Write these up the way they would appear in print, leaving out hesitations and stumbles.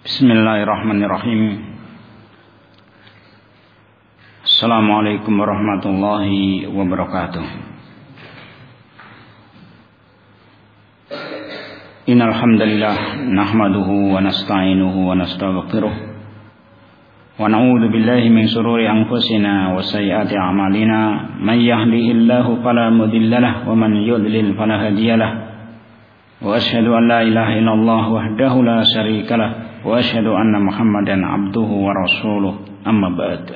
Bismillahirrahmanirrahim. Assalamualaikum warahmatullahi wabarakatuh. Innal hamdalillah nahmaduhu wa nasta'inuhu wa nastaghfiruh wa na'udzu billahi min shururi anfusina wa sayyiati a'malina. May yahdihillahu fala mudilla lahu wa man yudlil fala hadiyalah. Wa asyhadu an la ilaha illallah wahdahu la syarika lahu wa asyhadu anna Muhammadan abduhu wa rasuluh. Amma ba'd.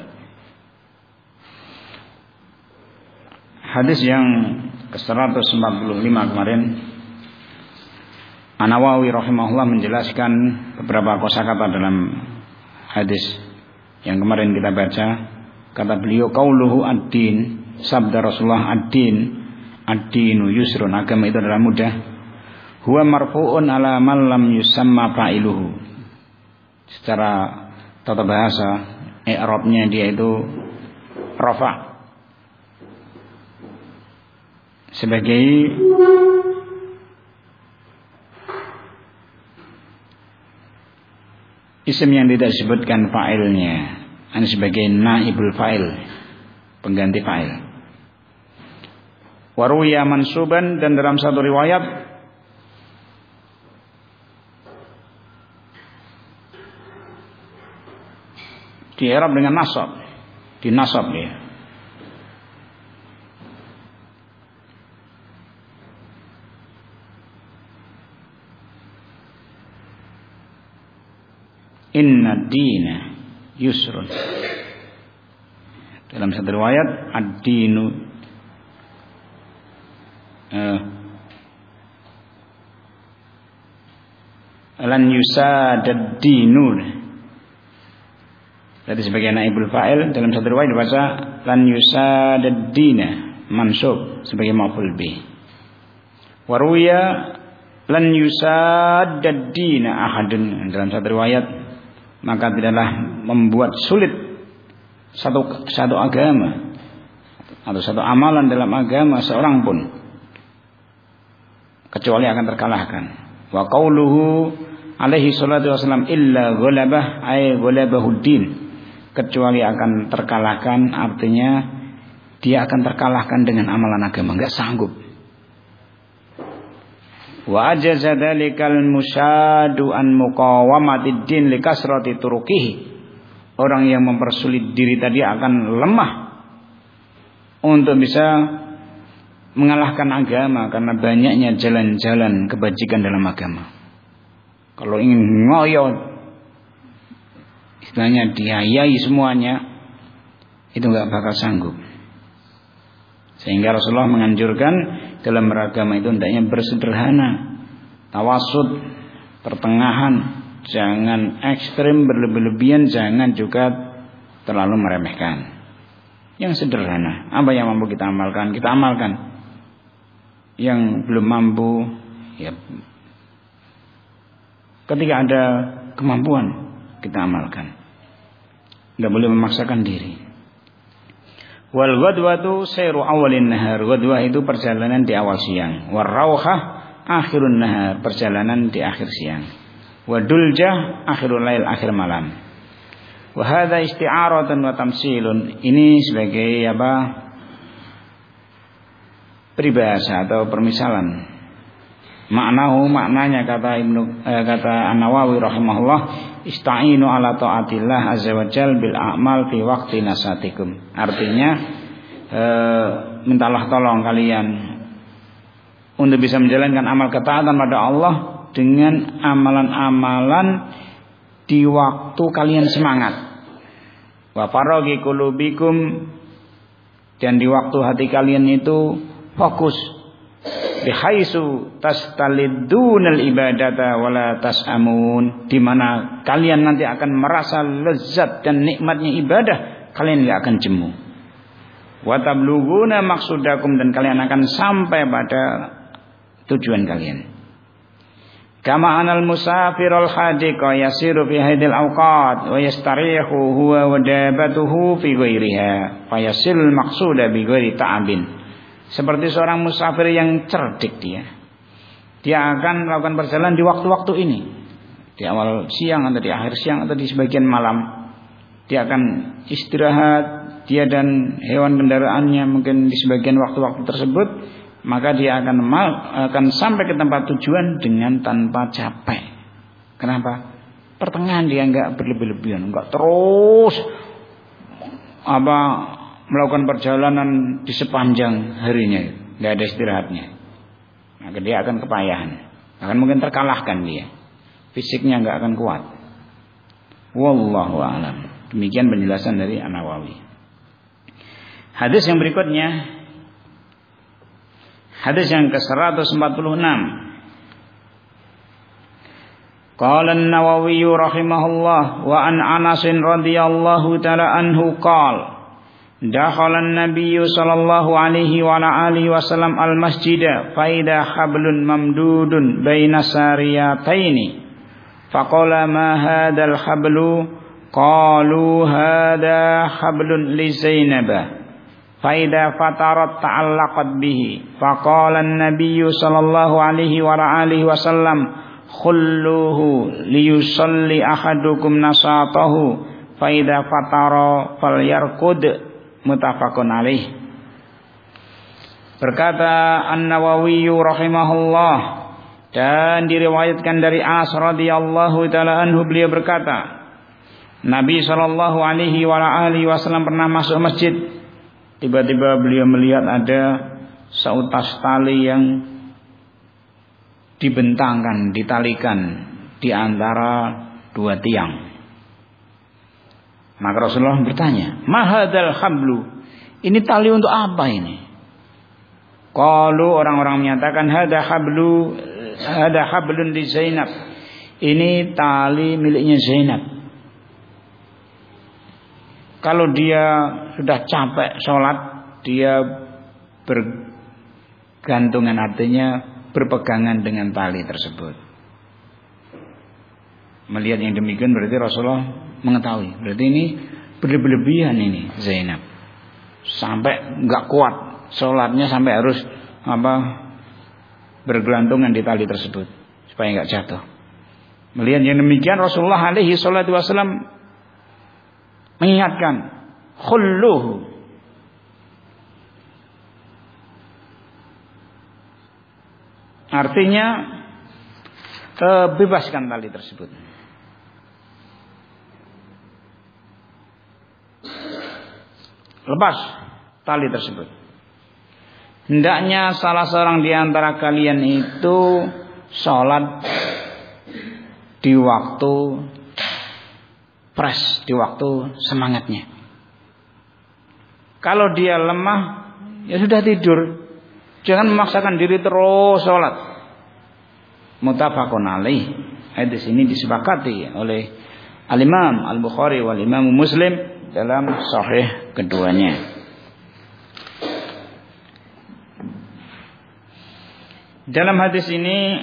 Hadis yang ke-145 kemarin, An-Nawawi rahimahullah menjelaskan beberapa kosakata dalam hadis yang kemarin kita baca. Kata beliau, qauluhu ad-din, sabda Rasulullah, ad-dinu yusrun, agama itu adalah mudah. Huwa marfu'un ala man lam yusamma fa'iluhu. Secara tata bahasa, i'rabnya dia itu rafa, sebagai isim yang tidak disebutkan fa'ilnya, sebagai naibul fa'il, pengganti fa'il. Waruya mansuban, dan dalam satu riwayat di i'rab dengan nasab, dinasab dia. Inna dina yusrun. Dalam satu riwayat ad-dinu lan yusadad dinun. Jadi sebagai naibul fa'il, dalam satu riwayat dibaca lan yusadad dina, mansub sebagai maf'ul bih. Wa ruya lan yusadad dina ahadun, dalam satu riwayat, maka tidaklah membuat sulit satu agama atau satu amalan dalam agama seorang pun kecuali akan terkalahkan. Wa qauluhu alaihi salatu wasallam illa ghalabah ay ghalabahuddin, kecuali akan terkalahkan, artinya dia akan terkalahkan dengan amalan agama, enggak sanggup. Wa ajaza dzalikal musyadu an muqawamatid din li kasrati turuqihi. Orang yang mempersulit diri tadi akan lemah untuk bisa mengalahkan agama karena banyaknya jalan-jalan kebajikan dalam agama. Kalau ingin ngoyo, istilahnya diayai semuanya, itu enggak bakal sanggup. Sehingga Rasulullah menganjurkan dalam beragama itu hendaknya bersederhana, tawasud, pertengahan, jangan ekstrim berlebih-lebihan, jangan juga terlalu meremehkan. Yang sederhana, apa yang mampu kita amalkan, kita amalkan. Yang belum mampu, ya ketika ada kemampuan kita amalkan. Tidak boleh memaksakan diri. Wal ghadwatu sayru awalin nahar. Ghadwah itu perjalanan di awal siang. War rauhah akhirun nahar, perjalanan di akhir siang. Wa duljah akhirul lail, akhir malam. Wa hadza isti'aratun wa tamsilun. Ini sebagai apa? Peribahasa atau permisalan. Maknanya kata An-Nawawi rahimahullah, ista'inu ala ta'atillah azza wa jal bil a'mal fi waqti nasatikum. Artinya mintalah tolong kalian untuk bisa menjalankan amal ketaatan pada Allah dengan amalan-amalan di waktu kalian semangat. Wa faraghi qulubikum, dan di waktu hati kalian itu fokus. Bihaisu tastalidunal ibadata wala tasamun, di mana kalian nanti akan merasa lezat dan nikmatnya ibadah, kalian enggak akan jemu. Wa tablughuna maqsudakum, dan kalian akan sampai pada tujuan kalian. Kama anal musafirul hadiqa yasiru fi hadil awqat wa yastarihu huwa wa dabatuhu fi ghairiha fayasil maqsuda bi ghairi ta'abin. Seperti seorang musafir yang cerdik, dia akan melakukan perjalanan di waktu-waktu ini. di awal siang atau di akhir siang atau di sebagian malam. Dia akan istirahat, dia dan hewan kendaraannya mungkin di sebagian waktu-waktu tersebut, maka dia akan sampai ke tempat tujuan dengan tanpa capek. Kenapa? Pertengahan dia enggak berlebih-lebihan, enggak terus melakukan perjalanan di sepanjang harinya, enggak ada istirahatnya. Maka dia akan kepayahan, akan mungkin terkalahkan dia. Fisiknya enggak akan kuat. Wallahu a'lam. Demikian penjelasan dari An-Nawawi. Hadis yang berikutnya, hadis yang ke-146. Qala An-Nawawi rahimahullah wa an Anas radhiyallahu ta'ala anhu qala dakhala an-nabiy sallallahu alaihi wa ala alihi wasallam al-masjid fa idha hablun mamdudun baina sariyataini faqala ma hadzal hablu qalu hadha hablun li Zainab fa idza fatarat ta'allaqat bihi faqala an-nabiy sallallahu alaihi wa alihi wasallam khulluhu liyusalli ahadukum nasatahu fa idza fatara falyarqud muttafaqun alaih. Berkata An-Nawawi rahimahullah, dan diriwayatkan dari Anas radhiyallahu taala anhu, beliau berkata, Nabi sallallahu alaihi wasallam pernah masuk masjid. Tiba-tiba beliau melihat ada seutas tali yang dibentangkan, ditalikan di antara dua tiang. Maka Rasulullah bertanya, "Ma hadzal hablu?" Ini tali untuk apa ini? Qalu, orang-orang menyatakan, "Hadza hablun li Zainab." Ini tali miliknya Zainab. Kalau dia sudah capek sholat, dia bergantungan, artinya berpegangan dengan tali tersebut. Melihat yang demikian berarti Rasulullah mengetahui, berarti ini berlebihan ini Zainab, sampai nggak kuat sholatnya, sampai harus bergelantungan di tali tersebut supaya nggak jatuh. Melihat yang demikian Rasulullah alaihi salatu wasallam mengingatkan, khulluhu, artinya bebaskan tali tersebut. Lepas tali tersebut. Hendaknya salah seorang di antara kalian itu sholat di waktu fresh, di waktu semangatnya. Kalau dia lemah, ya sudah tidur. Jangan memaksakan diri terus sholat. Muttafaqun alaih. Hadis ini disepakati oleh Al-Imam Al-Bukhari wal Imam Muslim dalam sahih keduanya. Dalam hadis ini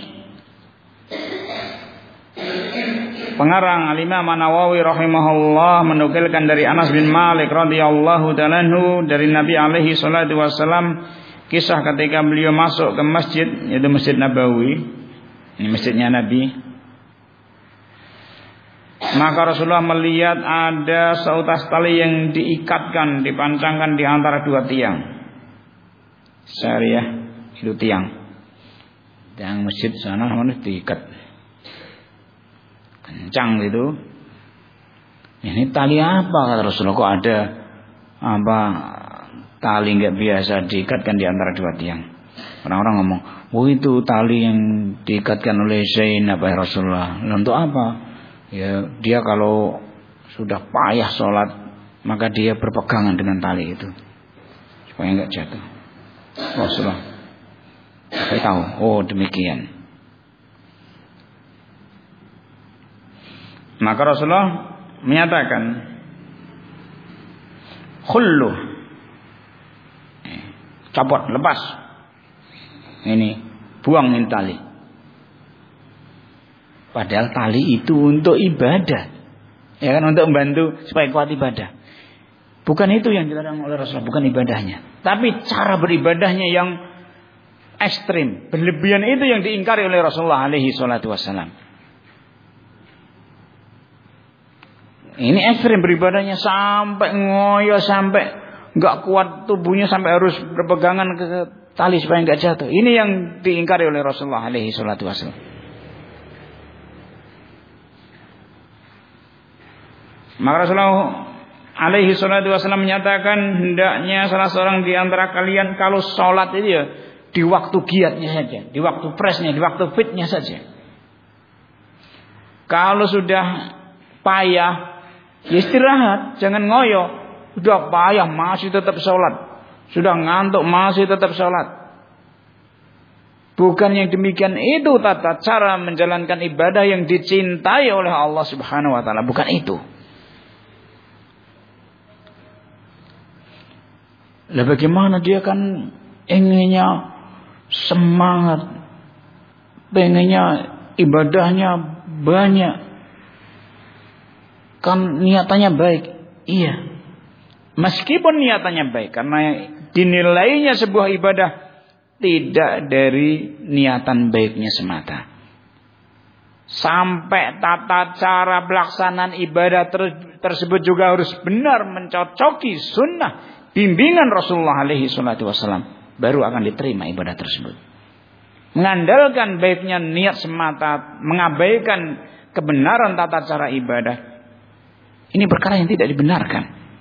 pengarang Al-Imam An-Nawawi rahimahullah menukilkan dari Anas bin Malik radhiyallahu ta'ala anhu dari Nabi alaihi salatu wasallam, kisah ketika beliau masuk ke masjid, yaitu Masjid Nabawi, ini masjidnya Nabi. Maka Rasulullah melihat ada seutas tali yang diikatkan, dipancangkan di antara dua tiang. Syariah itu tiang. Tiang masjid sana mana diikat. Kencang gitu. Ini tali apa, kata Rasulullah, kok ada tali nggak biasa diikatkan di antara dua tiang. Orang-orang ngomong, "Oh, itu tali yang diikatkan oleh Zainab ya Rasulullah." Untuk apa? Ya, dia kalau sudah payah sholat, maka dia berpegangan dengan tali itu supaya enggak jatuh. Rasulullah saya tahu, oh demikian. Maka Rasulullah menyatakan, khullu, copot, lepas, ini buang ini tali. Padahal tali itu untuk ibadah, ya kan, untuk membantu supaya kuat ibadah. Bukan itu yang dilarang oleh Rasulullah, bukan ibadahnya, tapi cara beribadahnya yang ekstrim, berlebihan, itu yang diingkari oleh Rasulullah alaihi salatu wassalam. Ini ekstrim beribadahnya sampai ngoyo, sampai nggak kuat tubuhnya, sampai harus berpegangan ke tali supaya nggak jatuh. Ini yang diingkari oleh Rasulullah alaihi salatu wasallam. Maka Rasulullah alaihi salatu wasallam menyatakan hendaknya salah seorang di antara kalian kalau sholat itu ya di waktu giatnya saja, di waktu presnya, di waktu fitnya saja. Kalau sudah payah, ya istirahat, jangan ngoyo. Sudah payah masih tetap sholat, sudah ngantuk masih tetap sholat. Bukan yang demikian itu tata cara menjalankan ibadah yang dicintai oleh Allah Subhanahu wa taala, bukan itu. Lah bagaimana dia kan inginnya semangat, pengennya ibadahnya banyak, kan niatannya baik. Iya, meskipun niatannya baik, karena dinilainya sebuah ibadah tidak dari niatan baiknya semata. Sampai tata cara pelaksanaan ibadah tersebut juga harus benar mencocoki sunnah bimbingan Rasulullah alaihi salatu wasallam, baru akan diterima ibadah tersebut. Mengandalkan baiknya niat semata, mengabaikan kebenaran tata cara ibadah, ini perkara yang tidak dibenarkan.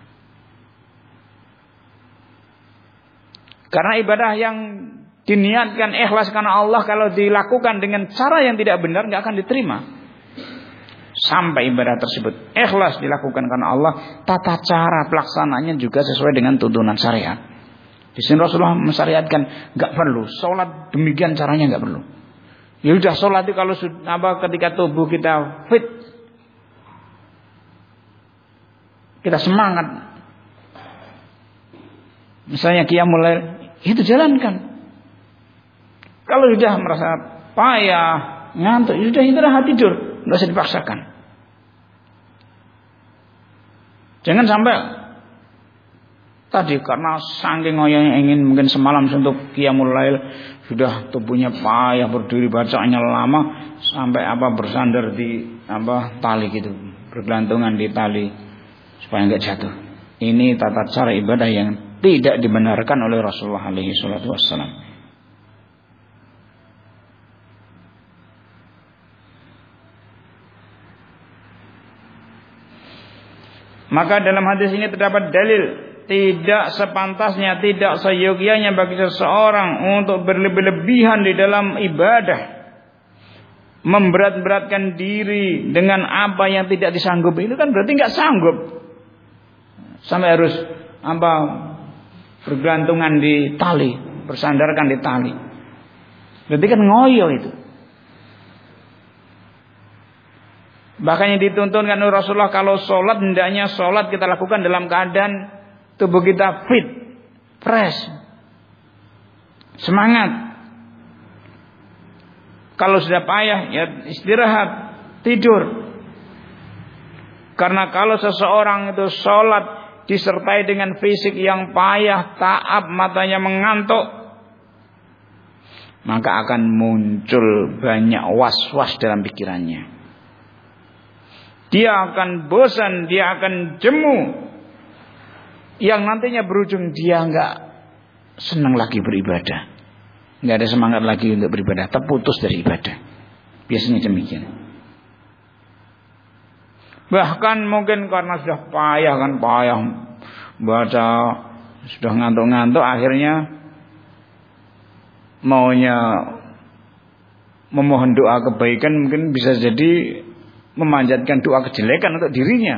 Karena ibadah yang diniatkan ikhlas karena Allah, kalau dilakukan dengan cara yang tidak benar, nggak akan diterima. Sampai ibadah tersebut ikhlas dilakukan karena Allah, tata cara pelaksanaannya juga sesuai dengan tuntunan syariat. Di sini Rasulullah mensyariatkan nggak perlu sholat demikian caranya, nggak perlu. Ya udah, sholat itu kalau ketika tubuh kita fit, kita semangat, misalnya qiyamul lail, itu jalankan. Kalau sudah merasa payah, ngantuk, sudah istirahat tidur, nggak usah dipaksakan. Jangan sampai tadi karena saking ngoyonya ingin mungkin semalam untuk qiyamul lail, sudah tubuhnya payah, berdiri bacaannya lama, sampai bersandar di tali gitu, bergelantungan di tali supaya nggak jatuh. Ini tata cara ibadah yang tidak dibenarkan oleh Rasulullah alaihi salatu wassalam. Maka dalam hadis ini terdapat dalil tidak sepantasnya, tidak seyogianya bagi seseorang untuk berlebih-lebihan di dalam ibadah, memberat-beratkan diri dengan apa yang tidak disanggupi. Itu kan berarti nggak sanggup sampai harus bergantungan di tali, bersandarkan di tali. Berarti kan ngoyo itu. Bahkan yang dituntunkan oleh Rasulullah, kalau sholat, hendaknya sholat kita lakukan dalam keadaan tubuh kita fit, fresh, semangat. Kalau sudah payah, ya istirahat, tidur. Karena kalau seseorang itu sholat disertai dengan fisik yang payah, ta'ab, matanya mengantuk, maka akan muncul banyak was-was dalam pikirannya. Dia akan bosan, dia akan jemu, yang nantinya berujung dia nggak senang lagi beribadah, nggak ada semangat lagi untuk beribadah, terputus dari ibadah. Biasanya demikian. Bahkan mungkin karena sudah payah baca, sudah ngantuk-ngantuk, akhirnya maunya memohon doa kebaikan, mungkin bisa jadi memanjatkan doa kejelekan untuk dirinya.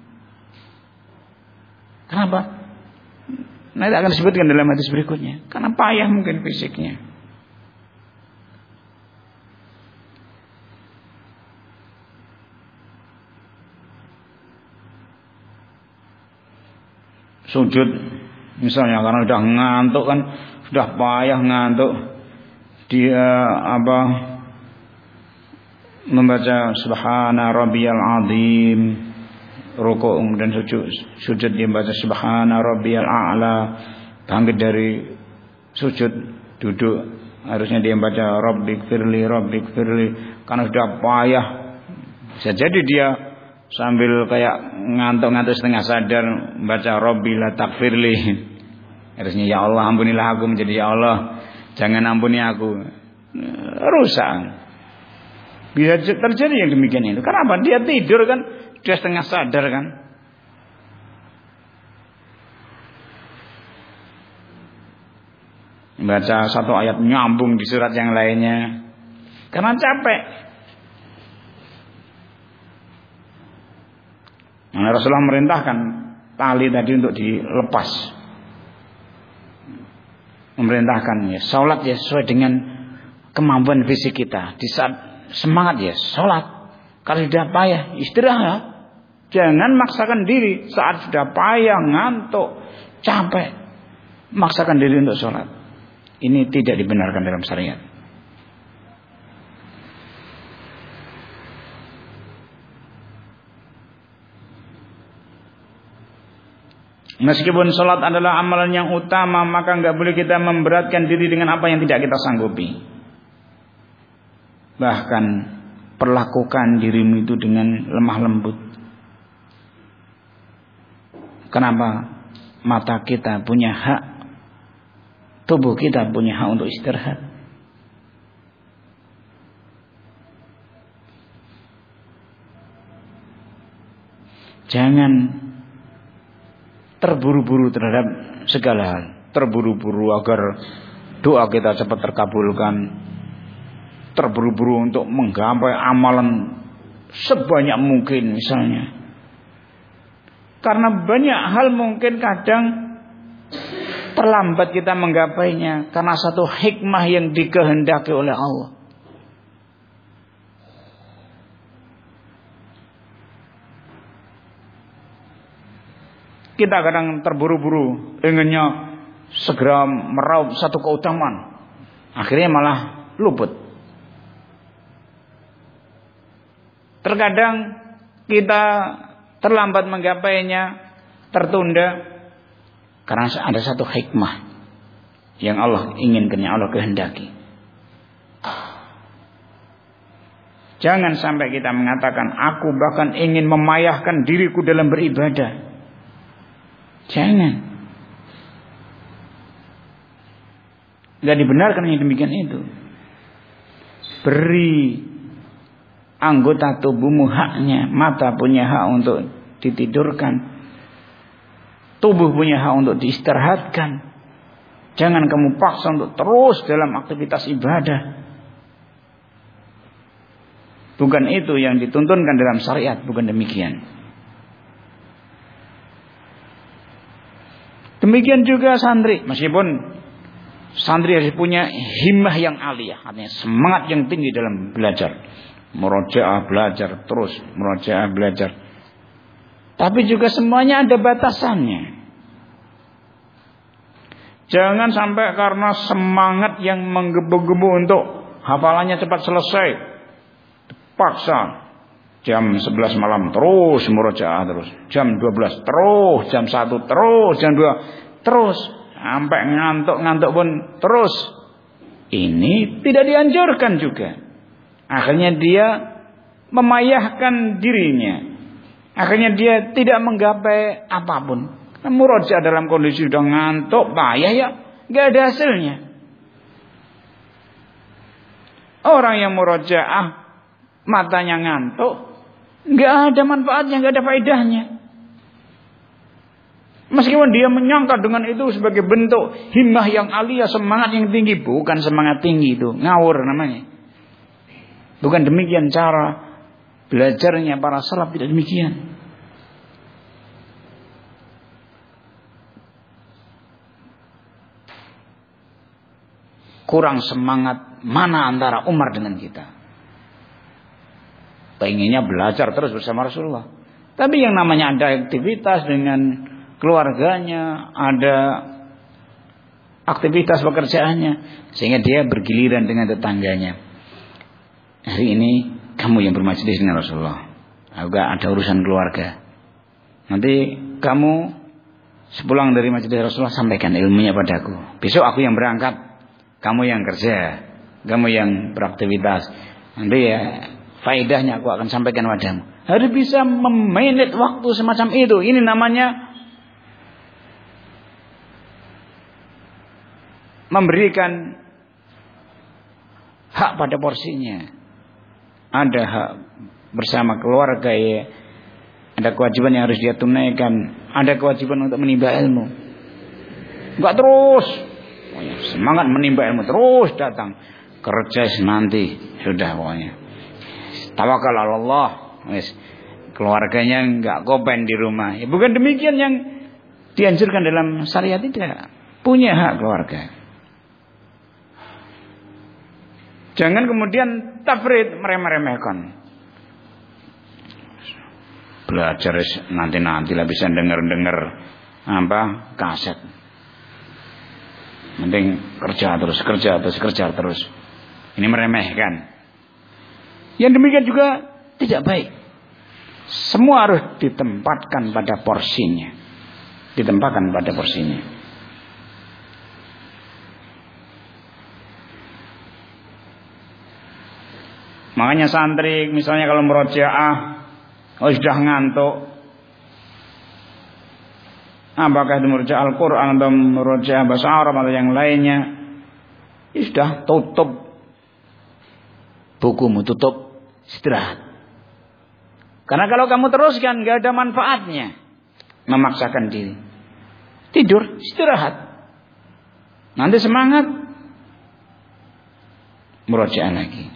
Kenapa? Nah, itu akan disebutkan dalam hadis berikutnya. Karena payah mungkin fisiknya. Sujud misalnya karena sudah ngantuk kan, sudah payah ngantuk, dia membaca subhana rabbiyal azim, rukuk dan sujud dia membaca subhana rabbiyal a'la, bangkit dari sujud duduk harusnya dia membaca rabbikfirli karena sudah payah. Bisa jadi dia sambil kayak ngantuk-ngantuk setengah sadar baca Rabbi la takfirli. Harusnya ya Allah ampunilah aku, menjadi ya Allah jangan ampuni aku. Rusak. Bisa terjadi yang demikian itu. Kenapa? Dia tidur kan, dia setengah sadar kan. Baca satu ayat nyambung di surat yang lainnya. Karena capek. Nah, Rasulullah merintahkan tali tadi untuk dilepas. Memerintahkan ya, salat ya sesuai dengan kemampuan fisik kita. Di saat semangat ya salat. Kalau sudah payah istirahat. Jangan maksakan diri saat sudah payah, ngantuk, capek, maksakan diri untuk salat. Ini tidak dibenarkan dalam syariat. Meskipun salat adalah amalan yang utama, maka enggak boleh kita memberatkan diri dengan apa yang tidak kita sanggupi. Bahkan perlakukan dirimu itu dengan lemah lembut. Kenapa? Mata kita punya hak, tubuh kita punya hak untuk istirahat. Jangan terburu-buru terhadap segala hal. Terburu-buru agar doa kita cepat terkabulkan. Terburu-buru untuk menggapai amalan sebanyak mungkin misalnya. Karena banyak hal mungkin kadang terlambat kita menggapainya karena satu hikmah yang dikehendaki oleh Allah. Kita kadang terburu-buru inginnya segera meraup satu keutamaan, akhirnya malah luput. Terkadang kita terlambat menggapainya, tertunda karena ada satu hikmah yang Allah inginkan, yang Allah kehendaki. Jangan sampai kita mengatakan aku bahkan ingin memayahkan diriku dalam beribadah. Jangan. Tidak dibenarkan yang demikian itu. Beri anggota tubuhmu haknya. Mata punya hak untuk ditidurkan. Tubuh punya hak untuk diistirahatkan. Jangan kamu paksa untuk terus dalam aktivitas ibadah. Bukan itu yang dituntunkan dalam syariat. Bukan demikian. Demikian juga santri. Meskipun santri harus punya himmah yang aliyah, artinya semangat yang tinggi dalam belajar. Murojaah belajar terus, murojaah belajar. Tapi juga semuanya ada batasannya. Jangan sampai karena semangat yang menggebu-gebu untuk hafalannya cepat selesai, paksa jam 11 malam terus murojaah terus, jam 12 terus, jam 1 terus, jam 2 terus, sampai ngantuk-ngantuk pun terus. Ini tidak dianjurkan juga. Akhirnya dia memayahkan dirinya. Akhirnya dia tidak menggapai apapun. Murojaah dalam kondisi sudah ngantuk, payah ya, gak ada hasilnya. Orang yang murojaah matanya ngantuk, nggak ada manfaatnya, nggak ada faedahnya. Meskipun dia menyangka dengan itu sebagai bentuk himmah yang aliyah, semangat yang tinggi, bukan semangat tinggi itu, ngawur namanya. Bukan demikian cara belajarnya para salaf, tidak demikian. Kurang semangat mana antara Umar dengan kita? Pengennya belajar terus bersama Rasulullah. Tapi yang namanya ada aktivitas dengan keluarganya, ada aktivitas pekerjaannya, sehingga dia bergiliran dengan tetangganya. Hari ini kamu yang bermajelis dengan Rasulullah, agak ada urusan keluarga. Nanti kamu sepulang dari majelis Rasulullah sampaikan ilmunya padaku. Besok aku yang berangkat, kamu yang kerja, kamu yang beraktivitas. Nanti ya faedahnya aku akan sampaikan padamu. Harus bisa memanage waktu semacam itu. Ini namanya memberikan hak pada porsinya. Ada hak bersama keluarga, ya. Ada kewajiban yang harus dia tunaikan. Ada kewajiban untuk menimba ilmu. Enggak terus semangat menimba ilmu, terus datang kerja nanti sudah pokoknya. Tawakal Allah, wis. Keluarganya enggak kopen di rumah. Ya, bukan demikian yang dianjurkan dalam syariat, tidak. Punya hak keluarga. Jangan kemudian tafrid, meremehkan. Belajar nanti lah bisa dengar kaset. Mending kerja terus. Ini meremehkan. Yang demikian juga tidak baik. Semua harus ditempatkan pada porsinya. Makanya santri misalnya kalau murojaah sudah ngantuk, apakah itu murojaah Al-Quran atau murojaah bahasa Arab atau yang lainnya, sudah tutup bukumu, tutup, istirahat. Karena kalau kamu teruskan gak ada manfaatnya memaksakan diri. Tidur, istirahat. Nanti semangat murojaah lagi.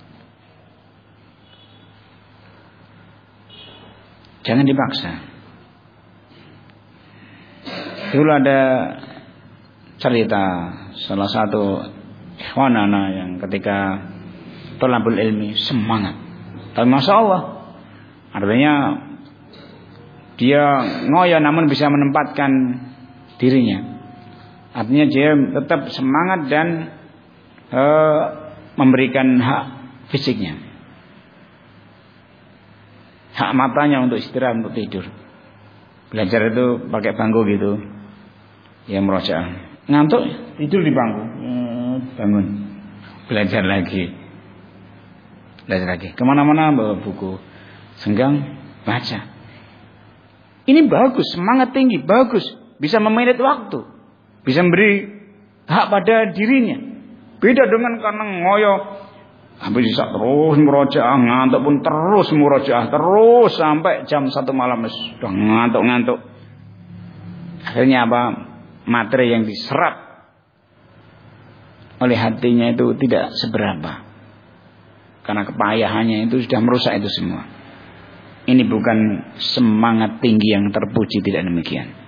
Jangan dipaksa. Dulu ada cerita salah satu ikhwanana yang ketika thalabul ilmi semangat. Tapi Masya Allah, artinya dia ngoyo namun bisa menempatkan dirinya. Artinya dia tetap semangat dan memberikan hak fisiknya. Hak matanya untuk istirahat, untuk tidur. Belajar itu pakai bangku gitu. Ya murojaah. Ngantuk, tidur di bangku. Bangun. Belajar lagi. Kemana-mana bawa buku. Senggang, baca. Ini bagus, semangat tinggi, bagus. Bisa memanage waktu. Bisa memberi hak pada dirinya. Beda dengan karena ngoyo. Habis bisa terus murojaah, ngantuk pun terus murojaah, terus sampai jam 1 malam sudah ngantuk. Akhirnya apa? Materi yang diserap oleh hatinya itu tidak seberapa. Karena kepayahannya itu sudah merusak itu semua. Ini bukan semangat tinggi yang terpuji, tidak demikian.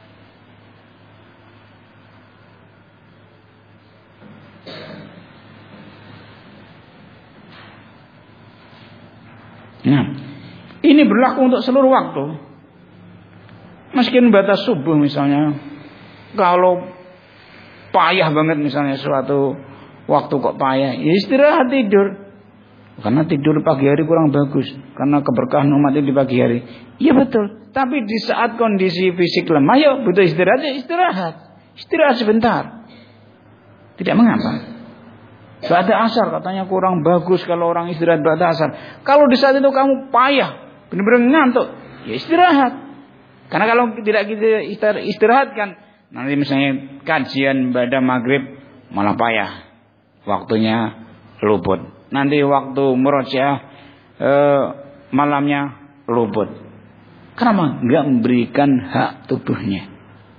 Nah, ini berlaku untuk seluruh waktu. Meskipun batas subuh misalnya, kalau payah banget misalnya suatu waktu kok payah, ya istirahat, tidur. Karena tidur pagi hari kurang bagus, karena keberkahan umat di pagi hari. Iya betul. Tapi di saat kondisi fisik lemah, ya butuh istirahat, ya istirahat sebentar. Tidak mengapa. Ba'da asar katanya kurang bagus kalau orang istirahat ba'da asar. Kalau di saat itu kamu payah, benar-benar ngantuk, ya istirahat. Karena kalau tidak kita istirahatkan, nanti misalnya kajian ba'da maghrib malah payah, waktunya luput. Nanti waktu murojaah malamnya luput. Kenapa? Enggak memberikan hak tubuhnya.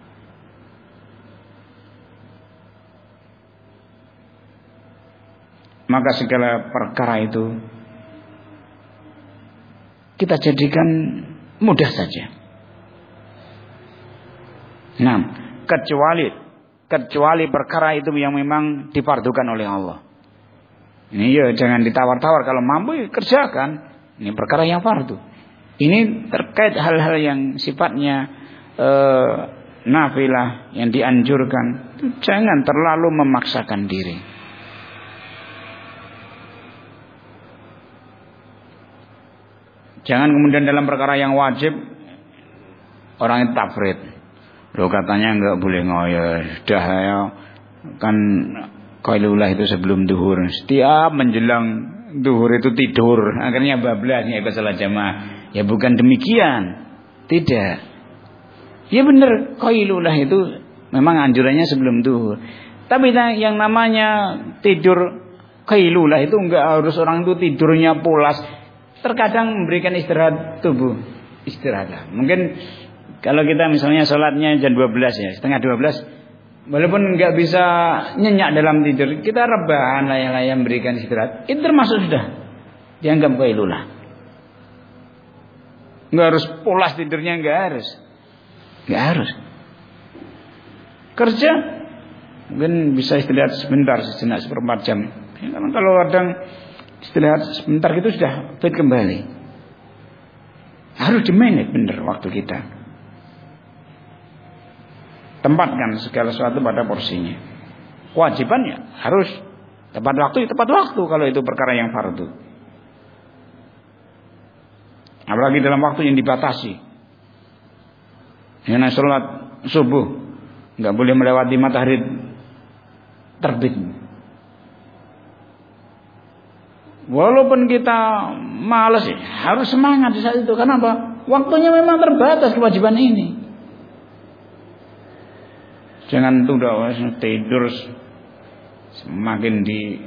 Maka segala perkara itu kita jadikan mudah saja. Nah, kecuali perkara itu yang memang difardukan oleh Allah. Ini ya jangan ditawar-tawar, kalau mampu ya kerjakan. Ini perkara yang fardu. Ini terkait hal-hal yang sifatnya nafilah yang dianjurkan. Jangan terlalu memaksakan diri. Jangan kemudian dalam perkara yang wajib orang itu tafrid. Loh katanya enggak boleh ngoyo. Sudah ya kan qailullah itu sebelum duhur. Setiap menjelang duhur itu tidur, akhirnya bablas nggak ikut salat jamaah. Ya bukan demikian, tidak. Ya benar, qailulah itu memang anjurannya sebelum duhur. Tapi yang namanya tidur qailulah itu enggak harus orang itu tidurnya pulas. Terkadang memberikan istirahat tubuh, istirahat. Mungkin kalau kita misalnya sholatnya jam 12 ya, setengah 12, walaupun enggak bisa nyenyak dalam tidur, kita rebahan layan-layan memberikan istirahat. Itu termasuk sudah dianggap qailulah. Enggak harus pulas tidurnya, enggak harus. Enggak harus. Kerja mungkin bisa istirahat sebentar, sejenak, seperempat jam. Ya, karena kalau kadang istirahat sebentar itu sudah fit kembali. Harus di-manage benar waktu kita. Tempatkan segala sesuatu pada porsinya. Kewajibannya harus tepat waktu, tepat waktu kalau itu perkara yang fardu. Apalagi dalam waktu yang dibatasi. Yang sholat subuh nggak boleh melewati matahari terbit. Walaupun kita malas ya, harus semangat di saat itu. Kenapa? Waktunya memang terbatas kewajiban ini. Jangan udah tidur semakin di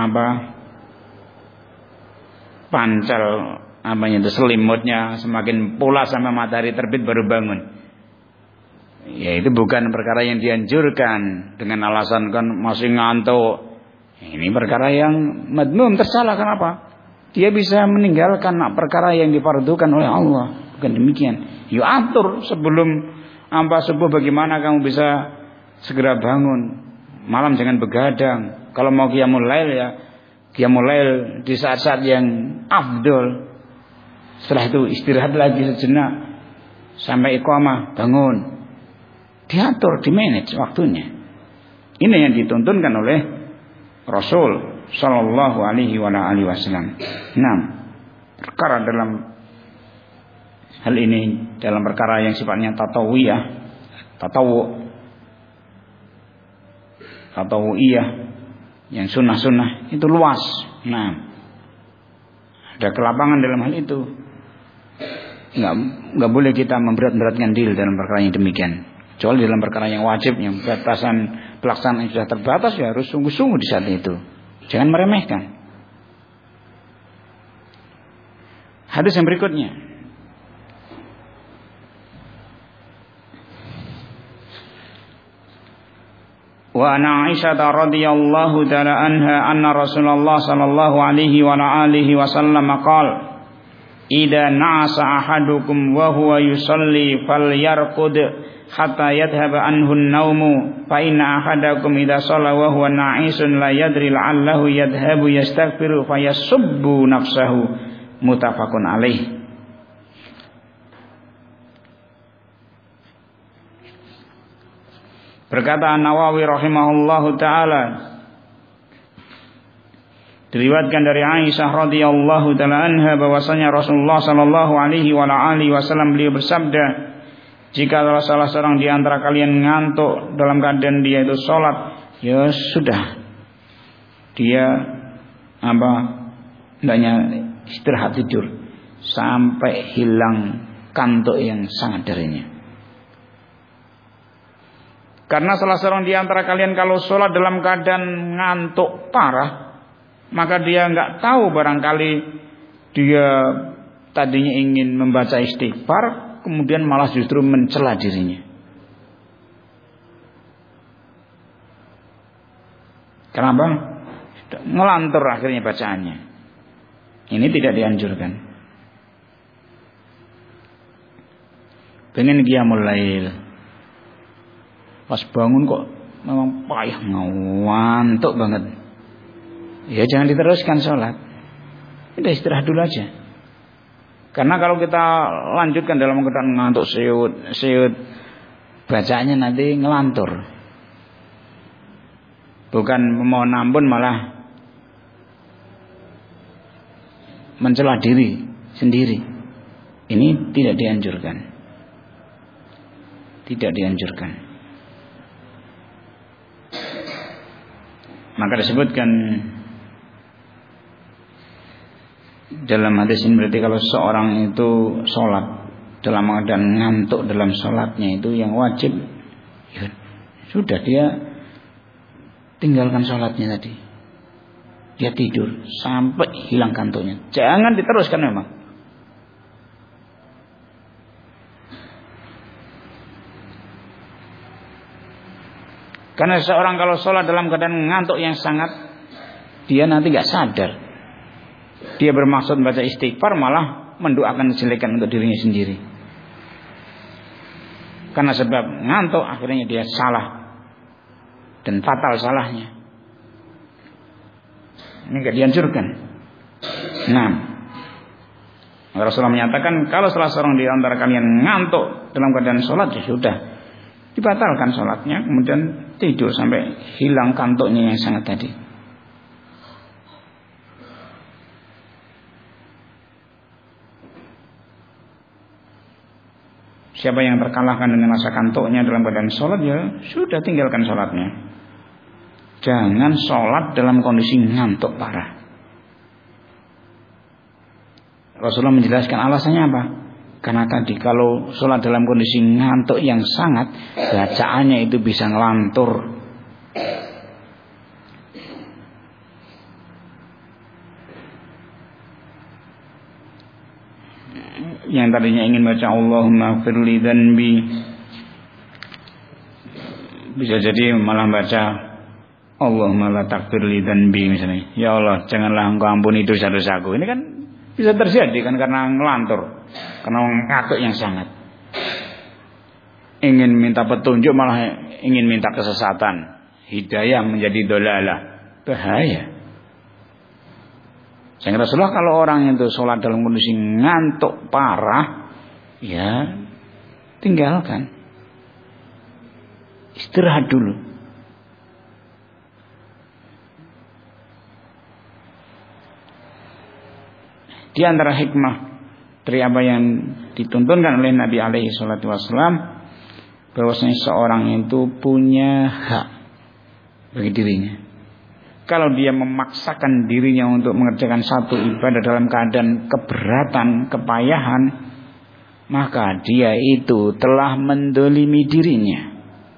pancal itu selimutnya, semakin pulas sama matahari terbit baru bangun. Ya itu bukan perkara yang dianjurkan dengan alasan kan masih ngantuk. Ini perkara yang madmum, tersalah. Kenapa? Dia bisa meninggalkan perkara yang difardukan oleh Allah. Bukan demikian. Yuk atur sebelum subuh bagaimana kamu bisa segera bangun. Malam jangan begadang. Kalau mau qiyamul lail ya qiyamul lail di saat-saat yang afdol. Setelah itu istirahat lagi sejenak sampai iqamah bangun. Diatur, di-manage waktunya. Ini yang dituntunkan oleh Rasul sallallahu alaihi wasallam. Nah, perkara dalam hal ini, dalam perkara yang sifatnya tatawuiyah, yang sunnah-sunnah itu luas. Nah, ada kelapangan dalam hal itu. Enggak boleh kita memberat-beratkan diri dalam perkara yang demikian. Kecuali dalam perkara yang wajib, yang batasan pelaksanaan sudah terbatas, ya harus sungguh-sungguh di saat itu. Jangan meremehkan. Hadis yang berikutnya. Wa ana Aisyah radhiyallahu ta'ala anha anna Rasulullah sallallahu alaihi wa alihi wasallam qala idza na'asa ahadukum wa huwa yusalli falyarqud hatta yadhhaba anhu an-naumu fa inna ahadakum idza shalla wa huwa na'isun la yadri la'allahu yadhhabu yastaghfiru fayasubbu nafsahu muttafaqun alaih. Berkata An-Nawawi rahimahullahu taala, diriwayatkan dari Aisyah radhiyallahu taala anha bahwasanya Rasulullah sallallahu alaihi wasallam beliau bersabda, jika salah seorang di antara kalian ngantuk dalam keadaan dia itu sholat, ya sudah, dia hendaknya istirahat tidur sampai hilang kantuk yang sangat darinya. Karena salah seorang di antara kalian kalau sholat dalam keadaan ngantuk parah, maka dia nggak tahu barangkali dia tadinya ingin membaca istighfar, kemudian malah justru mencela dirinya. Kenapa? Ngelantur akhirnya bacaannya. Ini tidak dianjurkan. Pengen qiyamul lail, pas bangun kok memang payah, ngantuk banget, ya jangan diteruskan sholat, udah istirahat dulu aja. Karena kalau kita lanjutkan dalam keadaan ngantuk siut, bacaannya nanti ngelantur, bukan memohon ampun malah mencela diri sendiri. Ini tidak dianjurkan, tidak dianjurkan. Maka disebutkan Dalam hadis ini berarti kalau seorang itu sholat dalam keadaan ngantuk dalam sholatnya, itu yang wajib ya, sudah dia tinggalkan sholatnya tadi, dia tidur sampai hilang kantuknya, jangan diteruskan memang. Karena seorang kalau sholat dalam keadaan ngantuk yang sangat, dia nanti gak sadar, dia bermaksud baca istighfar malah mendoakan kejelekan untuk dirinya sendiri. Karena sebab ngantuk akhirnya dia salah, dan fatal salahnya. Ini gak dianjurkan. Nah, Rasulullah menyatakan kalau salah seorang di antara kalian ngantuk dalam keadaan sholat, ya sudah, dibatalkan sholatnya, kemudian tidur sampai hilang kantuknya yang sangat tadi. Siapa yang terkalahkan dengan rasa kantuknya dalam keadaan sholat, ya sudah, tinggalkan sholatnya. Jangan sholat dalam kondisi ngantuk parah. Rasulullah menjelaskan alasannya apa? Karena tadi kalau sholat dalam kondisi ngantuk yang sangat, bacaannya itu bisa ngelantur. Yang tadinya ingin baca Allahumma firli dhanbi, bisa jadi malah baca Allahumma la taghfirli dhanbi misalnya. Ya Allah, janganlah engkau ampuni dosa-dosaku. Ini kan bisa terjadi kan karena ngelantur, karena ngantuk yang sangat. Ingin minta petunjuk malah ingin minta kesesatan. Hidayah menjadi dolalah. Bahaya. Sehingga Rasulullah kalau orang itu sholat dalam kondisi ngantuk parah, ya tinggalkan, istirahat dulu. Di antara hikmah dari apa yang dituntunkan oleh Nabi alaihi salatu wassalam, bahwasanya seorang itu punya hak bagi dirinya. Kalau dia memaksakan dirinya untuk mengerjakan satu ibadah dalam keadaan keberatan, kepayahan, maka dia itu telah mendolimi dirinya.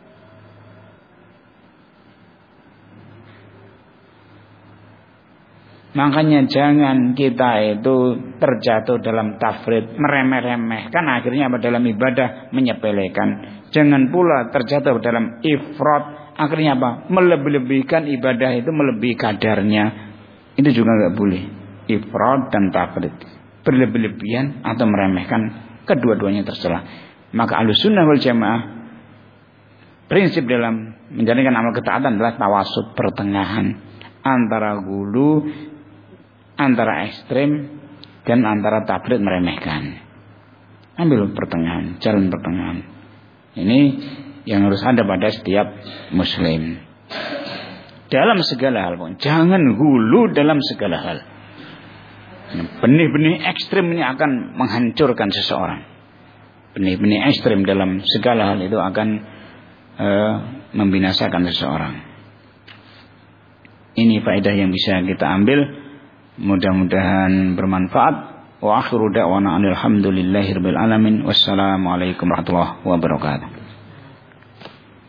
Makanya jangan kita itu terjatuh dalam tafrid, meremeh-remehkan, akhirnya dalam ibadah menyepelekan. Jangan pula terjatuh dalam ifrat, akhirnya apa? Melebih-lebihkan ibadah itu melebihi kadarnya. Itu juga enggak boleh. Ifrat dan tafrid, berlebih-lebihan atau meremehkan, kedua-duanya tercela. Maka Ahlussunnah wal Jamaah prinsip dalam menjalankan amal ketaatan adalah tawasud, pertengahan antara gulu, antara ekstrem, dan antara tafrid, meremehkan. Ambil pertengahan, jalan pertengahan. Ini yang harus ada pada setiap muslim dalam segala hal. Jangan hulu dalam segala hal. Benih-benih ekstrem ini akan menghancurkan seseorang. Benih-benih ekstrem dalam segala hal itu akan membinasakan seseorang. Ini faedah yang bisa kita ambil, mudah-mudahan bermanfaat. Wa akhiru da'wana alhamdulillahirabbil alamin. Wassalamualaikum warahmatullahi wabarakatuh.